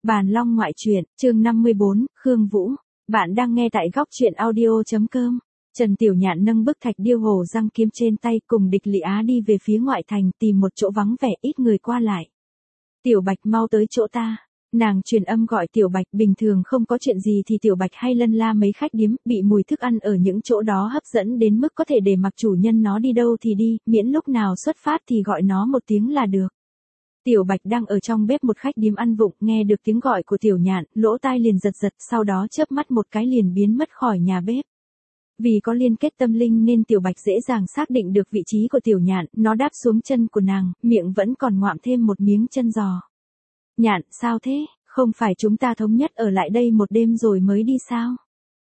Bàn Long ngoại truyện, chương 54, Khương Vũ. Bạn đang nghe tại góc truyện audio.com. Trần Tiểu Nhạn nâng bức thạch điêu hổ răng kiếm trên tay cùng Địch Lị Á đi về phía ngoại thành tìm một chỗ vắng vẻ ít người qua lại. Tiểu Bạch mau tới chỗ ta. Nàng truyền âm gọi Tiểu Bạch, bình thường không có chuyện gì thì Tiểu Bạch hay lân la mấy khách điếm, bị mùi thức ăn ở những chỗ đó hấp dẫn đến mức có thể để mặc chủ nhân nó đi đâu thì đi, miễn lúc nào xuất phát thì gọi nó một tiếng là được. Tiểu Bạch đang ở trong bếp một khách điếm ăn vụng, nghe được tiếng gọi của Tiểu Nhạn, lỗ tai liền giật giật, sau đó chớp mắt một cái liền biến mất khỏi nhà bếp. Vì có liên kết tâm linh nên Tiểu Bạch dễ dàng xác định được vị trí của Tiểu Nhạn, nó đáp xuống chân của nàng, miệng vẫn còn ngoạm thêm một miếng chân giò. Nhạn, sao thế, không phải chúng ta thống nhất ở lại đây một đêm rồi mới đi sao?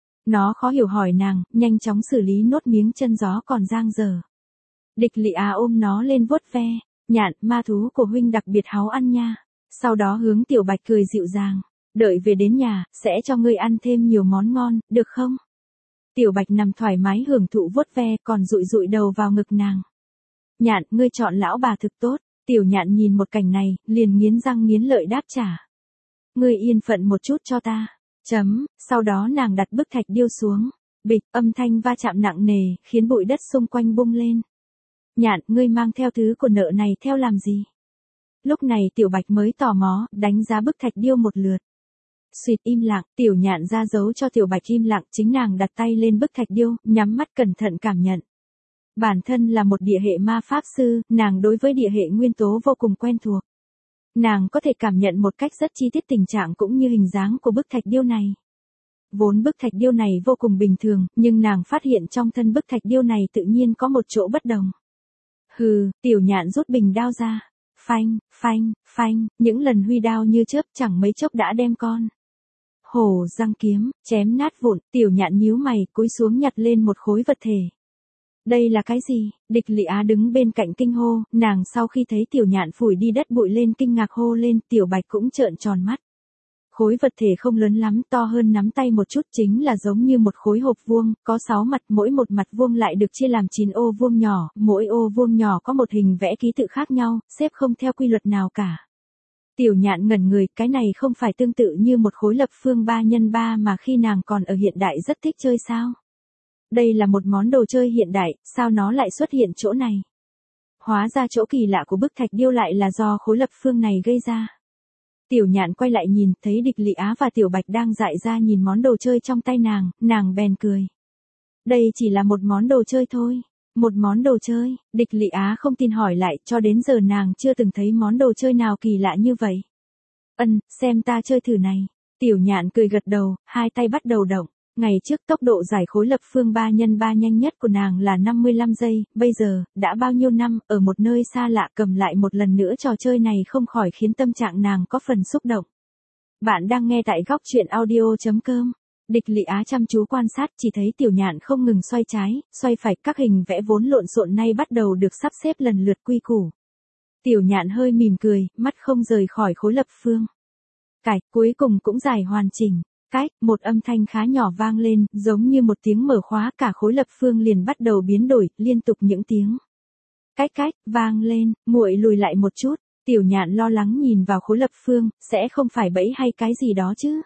Nó khó hiểu hỏi nàng, nhanh chóng xử lý nốt miếng chân gió còn dang dở. Địch Lị Á ôm nó lên vuốt ve. Nhạn, ma thú của huynh đặc biệt háu ăn nha. Sau đó hướng Tiểu Bạch cười dịu dàng. Đợi về đến nhà, sẽ cho ngươi ăn thêm nhiều món ngon, được không? Tiểu Bạch nằm thoải mái hưởng thụ vuốt ve, còn dụi dụi đầu vào ngực nàng. Nhạn, ngươi chọn lão bà thực tốt. Tiểu Nhạn nhìn một cảnh này, liền nghiến răng nghiến lợi đáp trả. Ngươi yên phận một chút cho ta. Sau đó nàng đặt bức thạch điêu xuống. Bịch, âm thanh va chạm nặng nề, khiến bụi đất xung quanh bung lên. Nhạn, ngươi mang theo thứ của nợ này theo làm gì? Lúc này Tiểu Bạch mới tò mò, đánh giá bức thạch điêu một lượt. Xuyệt im lặng, Tiểu Nhạn ra dấu cho Tiểu Bạch im lặng, chính nàng đặt tay lên bức thạch điêu, nhắm mắt cẩn thận cảm nhận. Bản thân là một địa hệ ma pháp sư, nàng đối với địa hệ nguyên tố vô cùng quen thuộc. Nàng có thể cảm nhận một cách rất chi tiết tình trạng cũng như hình dáng của bức thạch điêu này. Vốn bức thạch điêu này vô cùng bình thường, nhưng nàng phát hiện trong thân bức thạch điêu này tự nhiên có một chỗ bất đồng. Hừ, Tiểu Nhạn rút bình đao ra. Phanh, phanh, phanh, những lần huy đao như chớp chẳng mấy chốc đã đem con hổ răng kiếm, chém nát vụn. Tiểu Nhạn nhíu mày, cúi xuống nhặt lên một khối vật thể. Đây là cái gì? Địch Lị Á đứng bên cạnh kinh hô, nàng sau khi thấy Tiểu Nhạn phủi đi đất bụi lên kinh ngạc hô lên, Tiểu Bạch cũng trợn tròn mắt. Khối vật thể không lớn lắm, to hơn nắm tay một chút, chính là giống như một khối hộp vuông, có 6 mặt, mỗi một mặt vuông lại được chia làm 9 ô vuông nhỏ, mỗi ô vuông nhỏ có một hình vẽ ký tự khác nhau, xếp không theo quy luật nào cả. Tiểu Nhạn ngẩn người, cái này không phải tương tự như một khối lập phương 3x3 mà khi nàng còn ở hiện đại rất thích chơi sao? Đây là một món đồ chơi hiện đại, sao nó lại xuất hiện chỗ này? Hóa ra chỗ kỳ lạ của bức thạch điêu lại là do khối lập phương này gây ra. Tiểu Nhạn quay lại nhìn, thấy Địch Lị Á và Tiểu Bạch đang dại ra nhìn món đồ chơi trong tay nàng bèn cười. Đây chỉ là một món đồ chơi thôi. Một món đồ chơi, Địch Lị Á không tin hỏi lại, cho đến giờ nàng chưa từng thấy món đồ chơi nào kỳ lạ như vậy. Xem ta chơi thử này. Tiểu Nhạn cười gật đầu, hai tay bắt đầu động. Ngày trước tốc độ giải khối lập phương 3x3 nhanh nhất của nàng là 55 giây, bây giờ, đã bao nhiêu năm, ở một nơi xa lạ cầm lại một lần nữa trò chơi này không khỏi khiến tâm trạng nàng có phần xúc động. Bạn đang nghe tại góc truyện audio.com. Địch Lị Á chăm chú quan sát, chỉ thấy Tiểu Nhạn không ngừng xoay trái, xoay phải, các hình vẽ vốn lộn xộn nay bắt đầu được sắp xếp lần lượt quy củ. Tiểu Nhạn hơi mỉm cười, mắt không rời khỏi khối lập phương. Cuối cùng cũng giải hoàn chỉnh. Một âm thanh khá nhỏ vang lên, giống như một tiếng mở khóa, cả khối lập phương liền bắt đầu biến đổi, liên tục những tiếng vang lên. Muội lùi lại một chút. Tiểu Nhạn lo lắng nhìn vào khối lập phương, sẽ không phải bẫy hay cái gì đó chứ?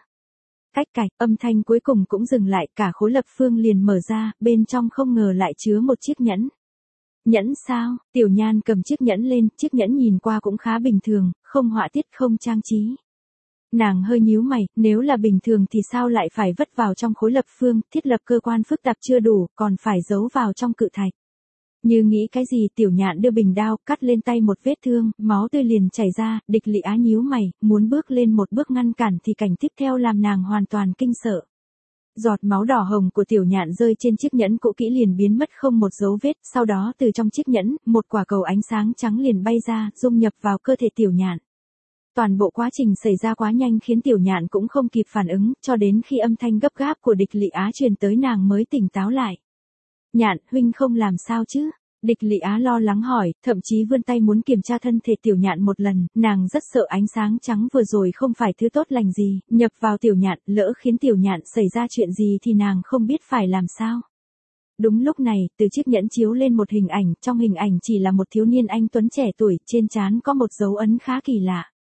Âm thanh cuối cùng cũng dừng lại, cả khối lập phương liền mở ra, bên trong không ngờ lại chứa một chiếc nhẫn. Nhẫn sao? Tiểu Nhạn cầm chiếc nhẫn lên, chiếc nhẫn nhìn qua cũng khá bình thường, không họa tiết không trang trí. Nàng hơi nhíu mày, nếu là bình thường thì sao lại phải vất vào trong khối lập phương, thiết lập cơ quan phức tạp chưa đủ, còn phải giấu vào trong cự thạch. Như nghĩ cái gì, Tiểu Nhạn đưa bình đao, cắt lên tay một vết thương, máu tươi liền chảy ra. Địch Lị Á nhíu mày, muốn bước lên một bước ngăn cản thì cảnh tiếp theo làm nàng hoàn toàn kinh sợ. Giọt máu đỏ hồng của Tiểu Nhạn rơi trên chiếc nhẫn cũ kỹ liền biến mất không một dấu vết, sau đó từ trong chiếc nhẫn, một quả cầu ánh sáng trắng liền bay ra, dung nhập vào cơ thể Tiểu Nhạn. Toàn bộ quá trình xảy ra quá nhanh khiến Tiểu Nhạn cũng không kịp phản ứng, cho đến khi âm thanh gấp gáp của Địch Lị Á truyền tới nàng mới tỉnh táo lại. Nhạn, huynh không làm sao chứ? Địch Lị Á lo lắng hỏi, thậm chí vươn tay muốn kiểm tra thân thể Tiểu Nhạn một lần, nàng rất sợ ánh sáng trắng vừa rồi không phải thứ tốt lành gì, nhập vào Tiểu Nhạn, lỡ khiến Tiểu Nhạn xảy ra chuyện gì thì nàng không biết phải làm sao. Đúng lúc này, từ chiếc nhẫn chiếu lên một hình ảnh, trong hình ảnh chỉ là một thiếu niên anh tuấn trẻ tuổi, trên trán có một dấu ấn khá kỳ lạ.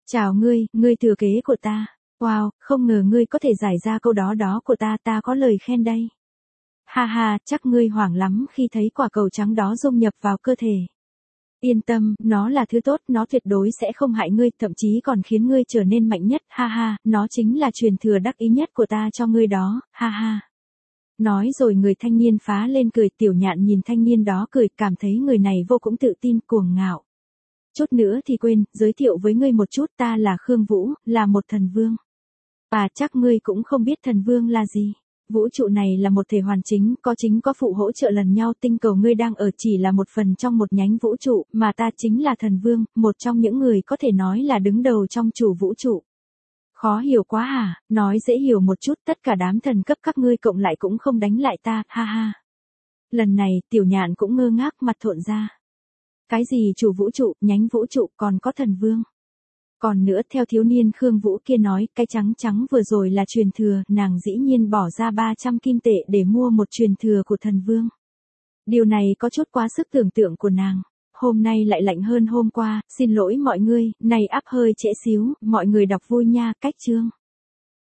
Chào ngươi, ngươi thừa kế của ta. Wow, không ngờ ngươi có thể giải ra câu đó của ta, ta có lời khen đây. Ha ha, chắc ngươi hoảng lắm khi thấy quả cầu trắng đó dung nhập vào cơ thể. Yên tâm, nó là thứ tốt, nó tuyệt đối sẽ không hại ngươi, thậm chí còn khiến ngươi trở nên mạnh nhất, ha ha, nó chính là truyền thừa đắc ý nhất của ta cho ngươi đó, ha ha. Nói rồi người thanh niên phá lên cười, Tiểu Nhạn nhìn thanh niên đó cười, cảm thấy người này vô cùng tự tin, cuồng ngạo. Chút nữa thì quên, giới thiệu với ngươi một chút, ta là Khương Vũ, là một thần vương. Chắc ngươi cũng không biết thần vương là gì. Vũ trụ này là một thể hoàn chính có phụ hỗ trợ lần nhau, tinh cầu ngươi đang ở chỉ là một phần trong một nhánh vũ trụ, mà ta chính là thần vương, một trong những người có thể nói là đứng đầu trong chủ vũ trụ. Khó hiểu quá hả, nói dễ hiểu một chút, tất cả đám thần cấp các ngươi cộng lại cũng không đánh lại ta, ha ha. Lần này, Tiểu Nhạn cũng ngơ ngác, mặt thộn ra. Cái gì chủ vũ trụ, nhánh vũ trụ, còn có thần vương. Còn nữa, theo thiếu niên Khương Vũ kia nói, cái trắng vừa rồi là truyền thừa, nàng dĩ nhiên bỏ ra 300 kim tệ để mua một truyền thừa của thần vương. Điều này có chút quá sức tưởng tượng của nàng. Hôm nay lại lạnh hơn hôm qua, xin lỗi mọi người, này áp hơi trễ xíu, mọi người đọc vui nha, cách chương.